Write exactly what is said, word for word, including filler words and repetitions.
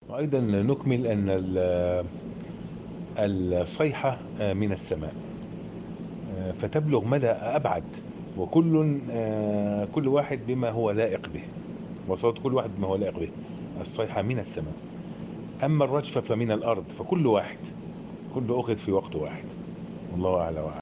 وأيضا نكمل أن ال- الصيحة من السماء، فتبلغ مدى أبعد، وكل كل واحد بما هو لائق به، وصوت كل واحد بما هو لائق به. الصيحة من السماء، أما الرجفة فمن الأرض، فكل واحد، كله أخذ في وقت واحد. والله أعلى وأعلم.